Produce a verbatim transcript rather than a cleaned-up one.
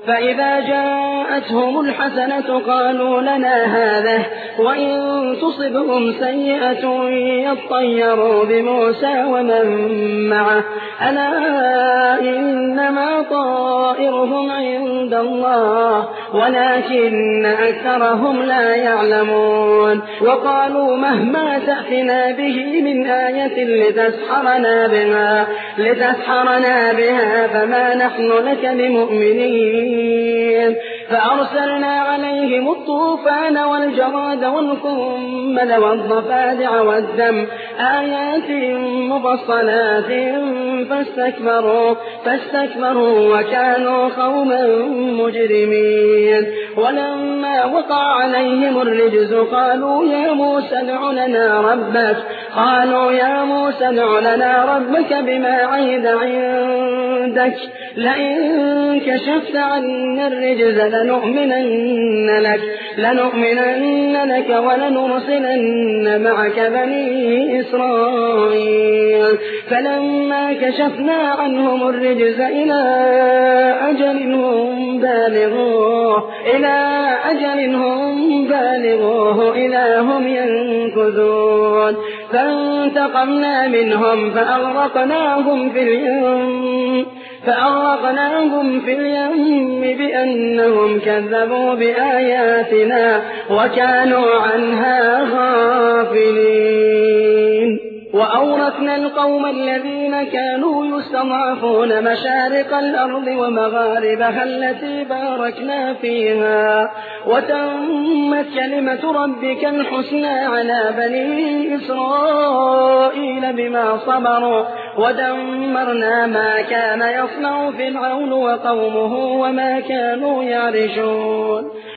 فإذا جاءتهم الحسنة قالوا لنا هذه، وإن تصبهم سيئة يطيروا بموسى ومن معه ألا إنما طائرهم عند الله ولكن أكثرهم لا يعلمون. وقالوا مهما تأتنا به من آية لتسحرنا بها, لتسحرنا بها فما نحن لك بمؤمنين. فأرسلنا عليهم الطوفان والجراد والقمل والضفادع والدم آيات مفصلات فاستكبروا, فاستكبروا وكانوا قوما مجرمين. ولما وقع عليهم الرجز قالوا يا موسى ادع لنا ربك قالوا يا موسى ادع لنا ربك بما عهد عندك لئن كشفت عنا الرجز لنؤمنن لك, لنؤمنن لك ولنرسلن معك بني إسرائيل. فلما كشفنا عنهم الرجز إلى أجل هم بالغوه إلى أجل هم بالغوه إذا هم ينكثون. فانتقمنا منهم فأغرقناهم في اليم فأغرقناهم في اليم بأنهم كذبوا بآياتنا وكانوا عنها غافلين. وأورثنا القوم الذين كانوا يستضعفون مشارق الأرض ومغاربها التي باركنا فيها وتمت كلمة ربك الحسنى على بني إسرائيل بما صبروا ودمرنا ما كان يصنع فرعون وقومه وما كانوا يعرشون.